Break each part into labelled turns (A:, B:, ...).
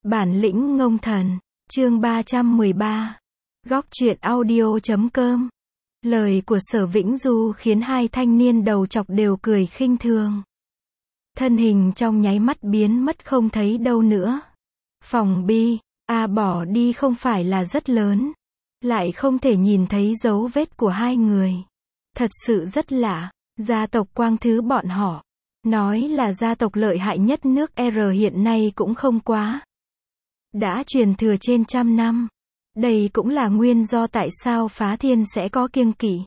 A: Bản lĩnh ngông thần, chương 313. Góc truyện audio.com. Lời của Sở Vĩnh Du khiến hai thanh niên đầu chọc đều cười khinh thường. Thân hình trong nháy mắt biến mất không thấy đâu nữa. Phòng bi, bỏ đi không phải là rất lớn. Lại không thể nhìn thấy dấu vết của hai người. Thật sự rất lạ, gia tộc Quang Thứ bọn họ. Nói là gia tộc lợi hại nhất nước R hiện nay cũng không quá. Đã truyền thừa trên trăm năm. Đây cũng là nguyên do tại sao Phá Thiên sẽ có kiêng kỵ.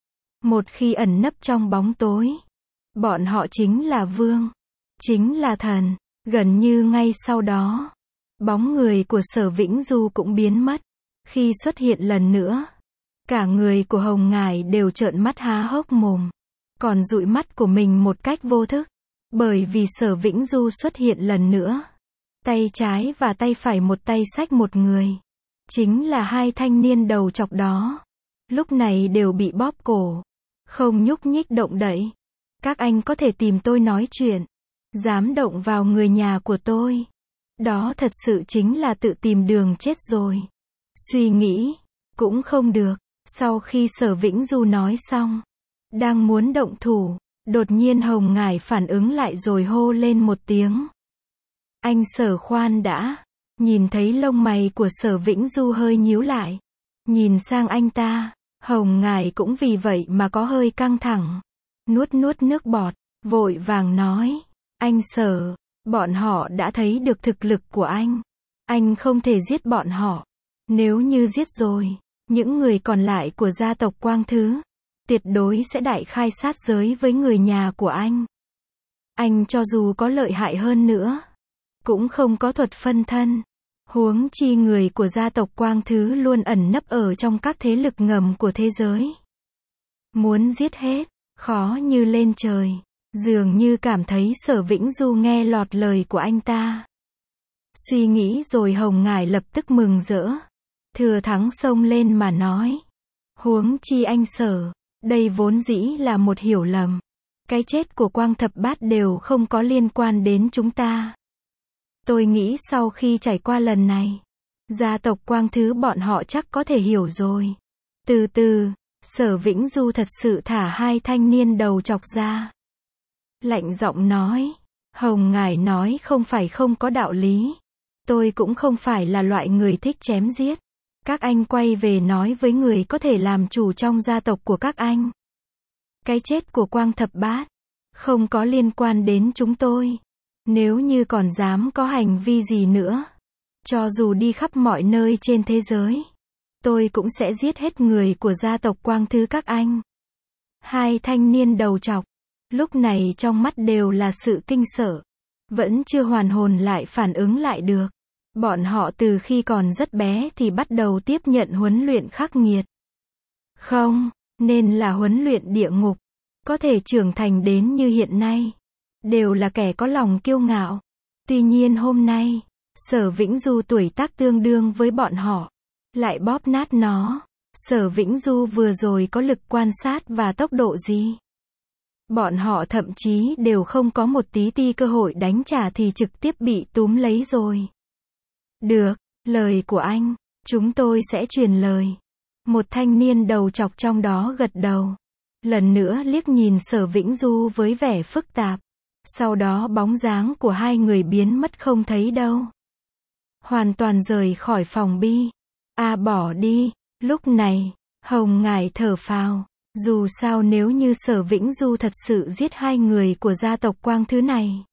A: Một khi ẩn nấp trong bóng tối, bọn họ chính là vương, chính là thần. Gần như ngay sau đó, bóng người của Sở Vĩnh Du cũng biến mất. Khi xuất hiện lần nữa, cả người của Hồng Ngải đều trợn mắt há hốc mồm, còn dụi mắt của mình một cách vô thức. Bởi vì Sở Vĩnh Du xuất hiện lần nữa, tay trái và tay phải một tay xách một người. Chính là hai thanh niên đầu chọc đó. Lúc này đều bị bóp cổ, không nhúc nhích động đậy. Các anh có thể tìm tôi nói chuyện, dám động vào người nhà của tôi, đó thật sự chính là tự tìm đường chết rồi. Suy nghĩ, cũng không được. Sau khi Sở Vĩnh Du nói xong, đang muốn động thủ, đột nhiên Hồng Ngải phản ứng lại rồi hô lên một tiếng. Anh Sở, khoan đã. Nhìn thấy lông mày của Sở Vĩnh Du hơi nhíu lại. Nhìn sang anh ta, Hồng Ngải cũng vì vậy mà có hơi căng thẳng. Nuốt nước bọt, vội vàng nói. Anh Sở, bọn họ đã thấy được thực lực của anh. Anh không thể giết bọn họ. Nếu như giết rồi, những người còn lại của gia tộc Quang Thứ tuyệt đối sẽ đại khai sát giới với người nhà của anh. Anh cho dù có lợi hại hơn nữa, cũng không có thuật phân thân. Huống chi người của gia tộc Quang Thứ luôn ẩn nấp ở trong các thế lực ngầm của thế giới. Muốn giết hết, khó như lên trời. Dường như cảm thấy Sở Vĩnh Du nghe lọt lời của anh ta. Suy nghĩ rồi Hồng Ngải lập tức mừng rỡ. Thừa thắng xông lên mà nói. Huống chi anh Sở, đây vốn dĩ là một hiểu lầm. Cái chết của Quang Thập Bát đều không có liên quan đến chúng ta. Tôi nghĩ sau khi trải qua lần này, gia tộc Quang Thứ bọn họ chắc có thể hiểu rồi. Từ từ, Sở Vĩnh Du thật sự thả hai thanh niên đầu chọc ra. Lạnh giọng nói. Hồng Ngải nói không phải không có đạo lý. Tôi cũng không phải là loại người thích chém giết. Các anh quay về nói với người có thể làm chủ trong gia tộc của các anh. Cái chết của Quang Thập Bát không có liên quan đến chúng tôi. Nếu như còn dám có hành vi gì nữa, cho dù đi khắp mọi nơi trên thế giới, tôi cũng sẽ giết hết người của gia tộc Quang Thứ các anh. Hai thanh niên đầu chọc, lúc này trong mắt đều là sự kinh sợ. Vẫn chưa hoàn hồn lại phản ứng lại được. Bọn họ từ khi còn rất bé thì bắt đầu tiếp nhận huấn luyện khắc nghiệt. Không, nên là huấn luyện địa ngục. Có thể trưởng thành đến như hiện nay, đều là kẻ có lòng kiêu ngạo. Tuy nhiên hôm nay, Sở Vĩnh Du tuổi tác tương đương với bọn họ, lại bóp nát nó. Sở Vĩnh Du vừa rồi có lực quan sát và tốc độ gì? Bọn họ thậm chí đều không có một tí ti cơ hội đánh trả thì trực tiếp bị túm lấy rồi. Được, lời của anh, chúng tôi sẽ truyền lời. Một thanh niên đầu chọc trong đó gật đầu. Lần nữa liếc nhìn Sở Vĩnh Du với vẻ phức tạp. Sau đó bóng dáng của hai người biến mất không thấy đâu. Hoàn toàn rời khỏi phòng bi. Bỏ đi. Lúc này, Hồng Ngải thở phào. Dù sao nếu như Sở Vĩnh Du thật sự giết hai người của gia tộc Quang Thứ này,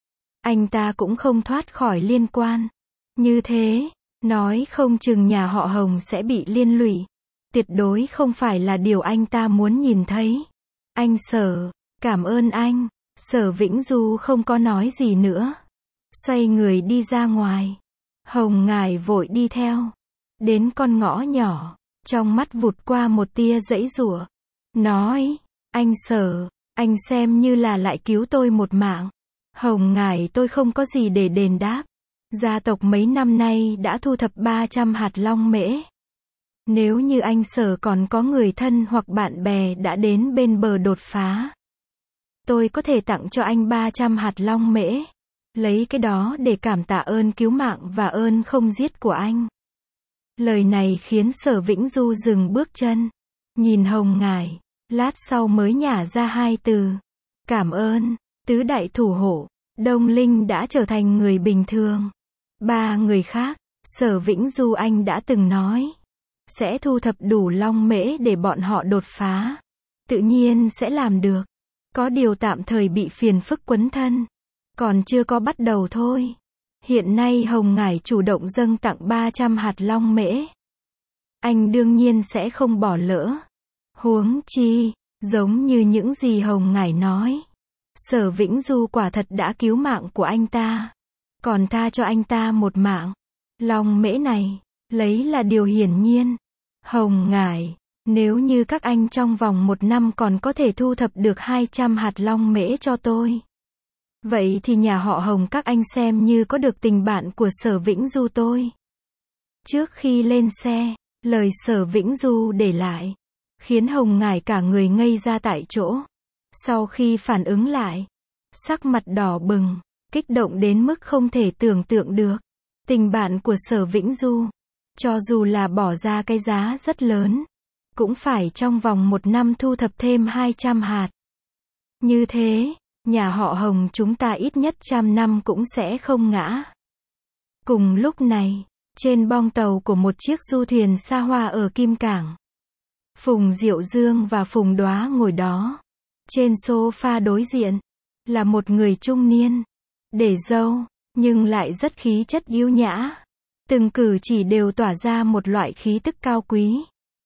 A: anh ta cũng không thoát khỏi liên quan. Như thế, nói không chừng nhà họ Hồng sẽ bị liên lụy. Tuyệt đối không phải là điều anh ta muốn nhìn thấy. Anh Sở, cảm ơn anh. Sở Vĩnh Du không có nói gì nữa. Xoay người đi ra ngoài. Hồng Ngải vội đi theo. Đến con ngõ nhỏ, trong mắt vụt qua một tia giãy giụa. Nói, anh Sở, anh xem như là lại cứu tôi một mạng. Hồng Ngải, tôi không có gì để đền đáp. Gia tộc mấy năm nay đã thu thập 300 hạt long mễ. Nếu như anh Sở còn có người thân hoặc bạn bè đã đến bên bờ đột phá, tôi có thể tặng cho anh 300 hạt long mễ. lấy cái đó để cảm tạ ơn cứu mạng và ơn không giết của anh. Lời này khiến Sở Vĩnh Du dừng bước chân, nhìn Hồng Ngải, lát sau mới nhả ra hai từ. Cảm ơn, tứ đại thủ hộ. Đông Linh đã trở thành người bình thường. Ba người khác, Sở Vĩnh Du anh đã từng nói, sẽ thu thập đủ long mễ để bọn họ đột phá. Tự nhiên sẽ làm được. Có điều tạm thời bị phiền phức quấn thân. Còn chưa có bắt đầu thôi. Hiện nay Hồng Ngải chủ động dâng tặng 300 hạt long mễ. Anh đương nhiên sẽ không bỏ lỡ. Huống chi, giống như những gì Hồng Ngải nói, Sở Vĩnh Du quả thật đã cứu mạng của anh ta. Còn tha cho anh ta một mạng. Long mễ này, lấy là điều hiển nhiên. Hồng Ngải, nếu như các anh trong vòng 1 năm còn có thể thu thập được 200 hạt long mễ cho tôi, vậy thì nhà họ Hồng các anh xem như có được tình bạn của Sở Vĩnh Du tôi. Trước khi lên xe, lời Sở Vĩnh Du để lại, khiến Hồng Ngải cả người ngây ra tại chỗ. Sau khi phản ứng lại, sắc mặt đỏ bừng, kích động đến mức không thể tưởng tượng được. Tình bạn của Sở Vĩnh Du, cho dù là bỏ ra cái giá rất lớn, cũng phải trong vòng 1 năm thu thập thêm 200 hạt. Như thế, nhà họ Hồng chúng ta ít nhất 100 năm cũng sẽ không ngã. Cùng lúc này, trên bong tàu của một chiếc du thuyền xa hoa ở Kim Cảng, Phùng Diệu Dương và Phùng Đóa ngồi đó. Trên sofa đối diện, là một người trung niên, để râu, nhưng lại rất khí chất yếu nhã. Từng cử chỉ đều tỏa ra một loại khí tức cao quý.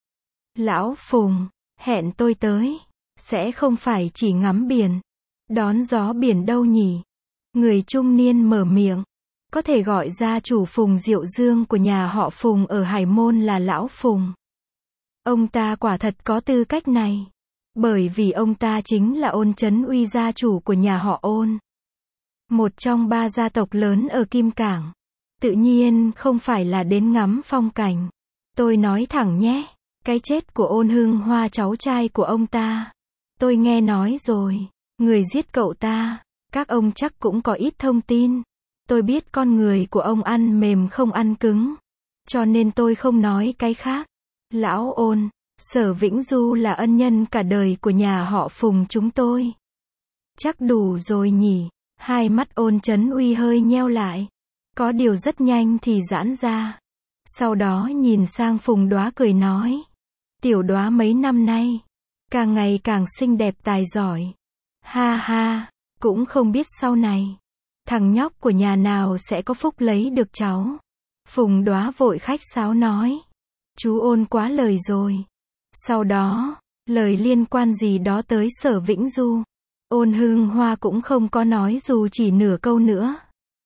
A: Lão Phùng, hẹn tôi tới, sẽ không phải chỉ ngắm biển, đón gió biển đâu nhỉ? Người trung niên mở miệng, có thể gọi gia chủ Phùng Diệu Dương của nhà họ Phùng ở Hải Môn là Lão Phùng. Ông ta quả thật có tư cách này, bởi vì ông ta chính là Ôn Trấn Uy gia chủ của nhà họ Ôn. Một trong 3 gia tộc lớn ở Kim Cảng. Tự nhiên không phải là đến ngắm phong cảnh. Tôi nói thẳng nhé, cái chết của Ôn Hưng Hoa cháu trai của ông ta, tôi nghe nói rồi, người giết cậu ta, các ông chắc cũng có ít thông tin. Tôi biết con người của ông ăn mềm không ăn cứng, cho nên tôi không nói cái khác. Lão Ôn, Sở Vĩnh Du là ân nhân cả đời của nhà họ Phùng chúng tôi. Chắc đủ rồi nhỉ? Hai mắt Ôn Trấn Uy hơi nheo lại. Có điều rất nhanh thì giãn ra. Sau đó nhìn sang Phùng Đóa cười nói. Tiểu Đóa mấy năm nay, càng ngày càng xinh đẹp tài giỏi. Ha ha, cũng không biết sau này, thằng nhóc của nhà nào sẽ có phúc lấy được cháu. Phùng Đóa vội khách sáo nói. Chú Ôn quá lời rồi. Sau đó, lời liên quan gì đó tới Sở Vĩnh Du, Ôn Hưng Hoa cũng không có nói dù chỉ nửa câu nữa.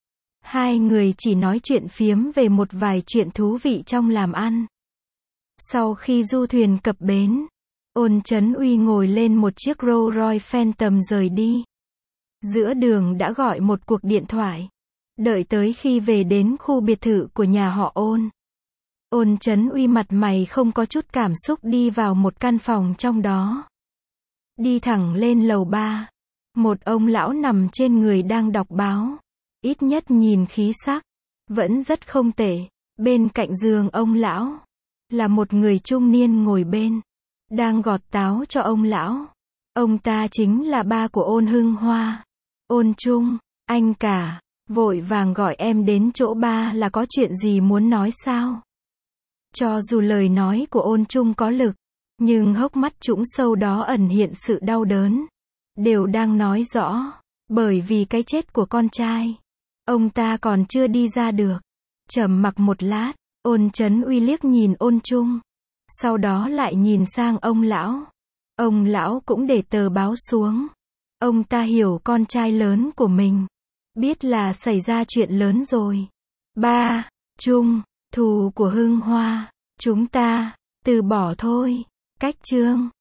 A: Hai người chỉ nói chuyện phiếm về một vài chuyện thú vị trong làm ăn. Sau khi du thuyền cập bến, Ôn Trấn Uy ngồi lên một chiếc Rolls Royce Phantom rời đi. Giữa đường đã gọi một cuộc điện thoại. Đợi tới khi về đến khu biệt thự của nhà họ Ôn, Ôn Trấn Uy mặt mày không có chút cảm xúc đi vào một căn phòng trong đó. Đi thẳng lên lầu 3. Một ông lão nằm trên người đang đọc báo. Ít nhất nhìn khí sắc, vẫn rất không tệ. Bên cạnh giường ông lão, là một người trung niên ngồi bên, đang gọt táo cho ông lão. Ông ta chính là ba của Ôn Hưng Hoa. Ôn Trung, anh cả, vội vàng gọi em đến chỗ ba là có chuyện gì muốn nói sao? Cho dù lời nói của Ôn Trung có lực, nhưng hốc mắt trũng sâu đó ẩn hiện sự đau đớn. Đều đang nói rõ, bởi vì cái chết của con trai, ông ta còn chưa đi ra được. Trầm mặc một lát, Ôn Trấn Uy liếc nhìn Ôn Trung, sau đó lại nhìn sang ông lão. Ông lão cũng để tờ báo xuống. Ông ta hiểu con trai lớn của mình, biết là xảy ra chuyện lớn rồi. Ba, Trung, thù của Hưng Hoa, chúng ta từ bỏ thôi. Cách chương